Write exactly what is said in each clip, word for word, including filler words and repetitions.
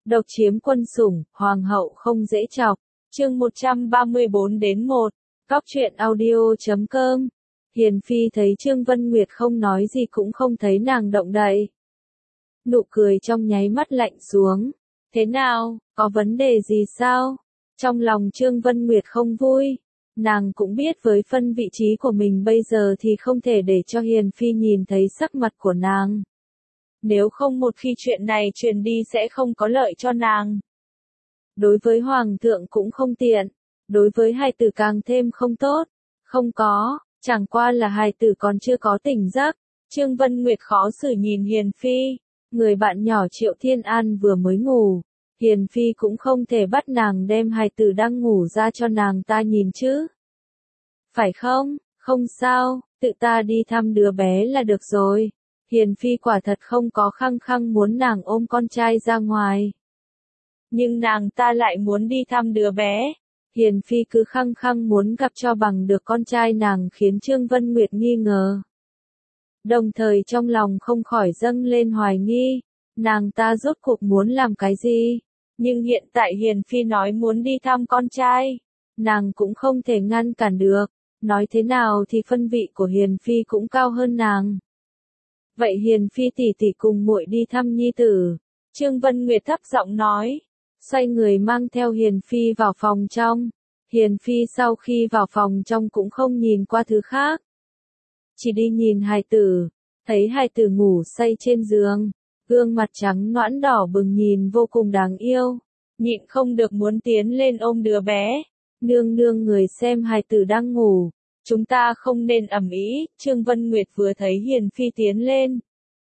Độc chiếm quân sủng, hoàng hậu không dễ chọc. Chương một trăm ba mươi bốn đến một. Góc truyện audio chấm com. Hiền Phi thấy Trương Vân Nguyệt không nói gì cũng không thấy nàng động đậy. Nụ cười trong nháy mắt lạnh xuống. Thế nào, có vấn đề gì sao? Trong lòng Trương Vân Nguyệt không vui. Nàng cũng biết với phân vị trí của mình bây giờ thì không thể để cho Hiền Phi nhìn thấy sắc mặt của nàng. Nếu không một khi chuyện này truyền đi sẽ không có lợi cho nàng. Đối với Hoàng thượng cũng không tiện. Đối với hài tử càng thêm không tốt. Không có, chẳng qua là hài tử còn chưa có tỉnh giấc. Trương Vân Nguyệt khó xử nhìn Hiền Phi. Người bạn nhỏ Triệu Thiên An vừa mới ngủ. Hiền Phi cũng không thể bắt nàng đem hài tử đang ngủ ra cho nàng ta nhìn chứ. Phải không? Không sao, tự ta đi thăm đứa bé là được rồi. Hiền Phi quả thật không có khăng khăng muốn nàng ôm con trai ra ngoài. Nhưng nàng ta lại muốn đi thăm đứa bé. Hiền Phi cứ khăng khăng muốn gặp cho bằng được con trai nàng khiến Trương Vân Nguyệt nghi ngờ. Đồng thời trong lòng không khỏi dâng lên hoài nghi. Nàng ta rốt cuộc muốn làm cái gì? Nhưng hiện tại Hiền Phi nói muốn đi thăm con trai. Nàng cũng không thể ngăn cản được. Nói thế nào thì phân vị của Hiền Phi cũng cao hơn nàng. Vậy Hiền Phi tỷ tỷ cùng muội đi thăm nhi tử. Trương Vân Nguyệt thấp giọng nói. Xoay người mang theo Hiền Phi vào phòng trong. Hiền Phi sau khi vào phòng trong cũng không nhìn qua thứ khác. Chỉ đi nhìn hài tử. Thấy hài tử ngủ say trên giường. Gương mặt trắng nõn đỏ bừng nhìn vô cùng đáng yêu. Nhịn không được muốn tiến lên ôm đứa bé. Nương nương người xem hài tử đang ngủ. Chúng ta không nên ầm ĩ. Trương Vân Nguyệt vừa thấy Hiền Phi tiến lên.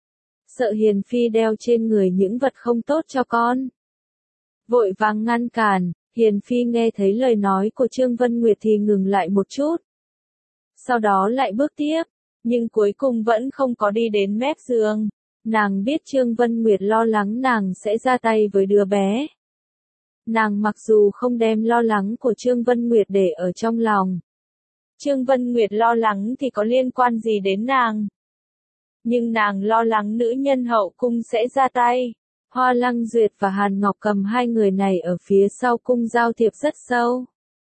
Sợ Hiền Phi đeo trên người những vật không tốt cho con. Vội vàng ngăn cản. Hiền Phi nghe thấy lời nói của Trương Vân Nguyệt thì ngừng lại một chút. Sau đó lại bước tiếp. Nhưng cuối cùng vẫn không có đi đến mép giường. Nàng biết Trương Vân Nguyệt lo lắng nàng sẽ ra tay với đứa bé. Nàng mặc dù không đem lo lắng của Trương Vân Nguyệt để ở trong lòng. Trương Vân Nguyệt lo lắng thì có liên quan gì đến nàng. Nhưng nàng lo lắng nữ nhân hậu cung sẽ ra tay. Hoa Lăng Duyệt và Hàn Ngọc Cầm hai người này ở phía sau cung giao thiệp rất sâu.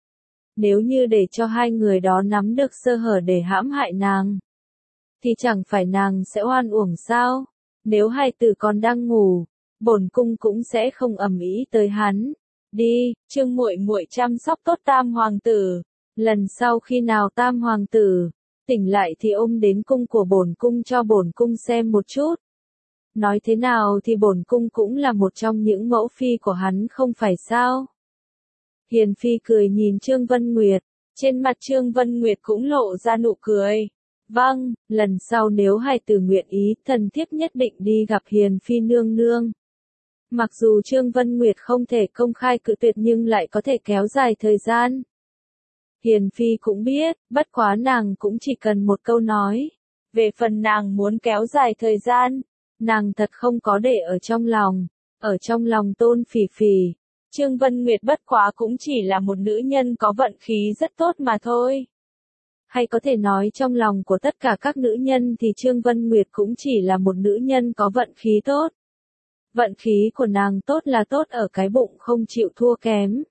Nếu như để cho hai người đó nắm được sơ hở để hãm hại nàng. Thì chẳng phải nàng sẽ oan uổng sao? Nếu hai tử còn đang ngủ, bổn cung cũng sẽ không ầm ĩ tới hắn. Đi, Trương muội muội chăm sóc tốt Tam hoàng tử. Lần sau khi nào Tam hoàng tử tỉnh lại thì ôm đến cung của bổn cung cho bổn cung xem một chút. Nói thế nào thì bổn cung cũng là một trong những mẫu phi của hắn không phải sao? Hiền Phi cười nhìn Trương Vân Nguyệt, trên mặt Trương Vân Nguyệt cũng lộ ra nụ cười. Vâng, lần sau nếu hài tử nguyện ý, thần thiếp nhất định đi gặp Hiền Phi nương nương. Mặc dù Trương Vân Nguyệt không thể công khai cự tuyệt nhưng lại có thể kéo dài thời gian. Hiền Phi cũng biết, bất quá nàng cũng chỉ cần một câu nói. Về phần nàng muốn kéo dài thời gian, nàng thật không có để ở trong lòng. Ở trong lòng Tôn Phỉ Phỉ, Trương Vân Nguyệt bất quá cũng chỉ là một nữ nhân có vận khí rất tốt mà thôi. Hay có thể nói trong lòng của tất cả các nữ nhân thì Trương Vân Nguyệt cũng chỉ là một nữ nhân có vận khí tốt. Vận khí của nàng tốt là tốt ở cái bụng không chịu thua kém.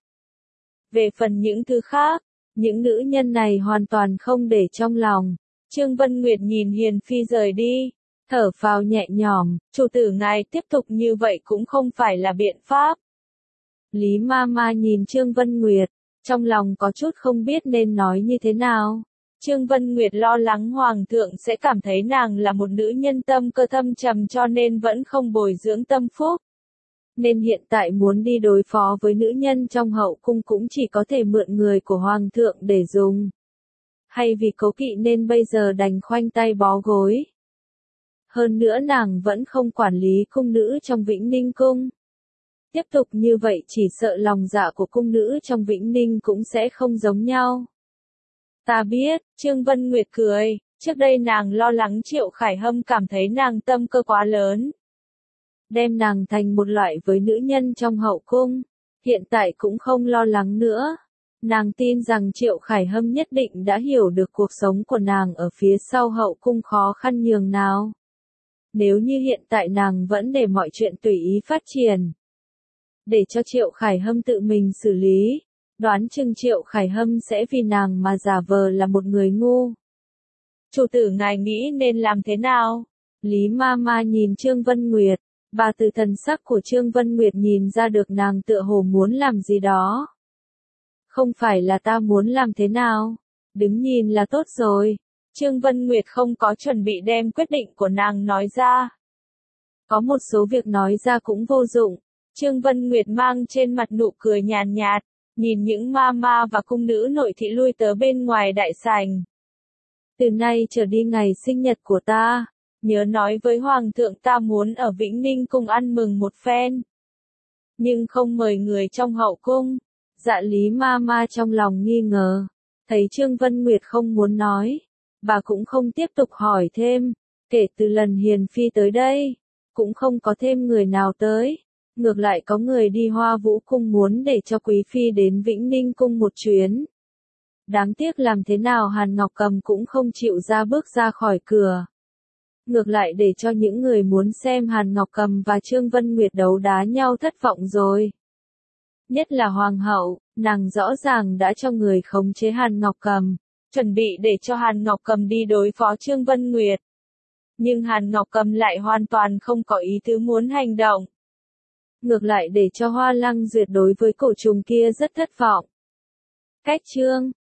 Về phần những thứ khác, những nữ nhân này hoàn toàn không để trong lòng. Trương Vân Nguyệt nhìn Hiền Phi rời đi, thở phào nhẹ nhõm, chủ tử ngài tiếp tục như vậy cũng không phải là biện pháp. Lý Ma Ma nhìn Trương Vân Nguyệt, trong lòng có chút không biết nên nói như thế nào. Trương Vân Nguyệt lo lắng Hoàng thượng sẽ cảm thấy nàng là một nữ nhân tâm cơ thâm trầm cho nên vẫn không bồi dưỡng tâm phúc. Nên hiện tại muốn đi đối phó với nữ nhân trong hậu cung cũng chỉ có thể mượn người của Hoàng thượng để dùng. Hay vì cố kỵ nên bây giờ đành khoanh tay bó gối. Hơn nữa nàng vẫn không quản lý cung nữ trong Vĩnh Ninh cung. Tiếp tục như vậy chỉ sợ lòng dạ của cung nữ trong Vĩnh Ninh cũng sẽ không giống nhau. Ta biết, Trương Vân Nguyệt cười, trước đây nàng lo lắng Triệu Khải Hâm cảm thấy nàng tâm cơ quá lớn. Đem nàng thành một loại với nữ nhân trong hậu cung, hiện tại cũng không lo lắng nữa. Nàng tin rằng Triệu Khải Hâm nhất định đã hiểu được cuộc sống của nàng ở phía sau hậu cung khó khăn nhường nào. Nếu như hiện tại nàng vẫn để mọi chuyện tùy ý phát triển, để cho Triệu Khải Hâm tự mình xử lý. Đoán chừng Triệu Khải Hâm sẽ vì nàng mà giả vờ là một người ngu. Chủ tử ngài nghĩ nên làm thế nào? Lý ma ma nhìn Trương Vân Nguyệt, bà từ thần sắc của Trương Vân Nguyệt nhìn ra được nàng tựa hồ muốn làm gì đó. Không phải là ta muốn làm thế nào, đứng nhìn là tốt rồi. Trương Vân Nguyệt không có chuẩn bị đem quyết định của nàng nói ra. Có một số việc nói ra cũng vô dụng. Trương Vân Nguyệt mang trên mặt nụ cười nhàn nhạt, nhìn những ma ma và cung nữ nội thị lui tới bên ngoài đại sảnh. Từ nay trở đi ngày sinh nhật của ta, nhớ nói với Hoàng thượng ta muốn ở Vĩnh Ninh cung ăn mừng một phen. Nhưng không mời người trong hậu cung. Dạ Lý ma ma trong lòng nghi ngờ. Thấy Trương Vân Nguyệt không muốn nói, bà cũng không tiếp tục hỏi thêm. Kể từ lần Hiền Phi tới đây, cũng không có thêm người nào tới. Ngược lại có người đi Hoa Vũ cung muốn để cho Quý Phi đến Vĩnh Ninh cung một chuyến. Đáng tiếc làm thế nào Hàn Ngọc Cầm cũng không chịu ra bước ra khỏi cửa. Ngược lại để cho những người muốn xem Hàn Ngọc Cầm và Trương Vân Nguyệt đấu đá nhau thất vọng rồi. Nhất là Hoàng hậu, nàng rõ ràng đã cho người khống chế Hàn Ngọc Cầm, chuẩn bị để cho Hàn Ngọc Cầm đi đối phó Trương Vân Nguyệt. Nhưng Hàn Ngọc Cầm lại hoàn toàn không có ý tứ muốn hành động. Ngược lại để cho Hoa Lăng Duyệt đối với cổ trùng kia rất thất vọng. Cách chương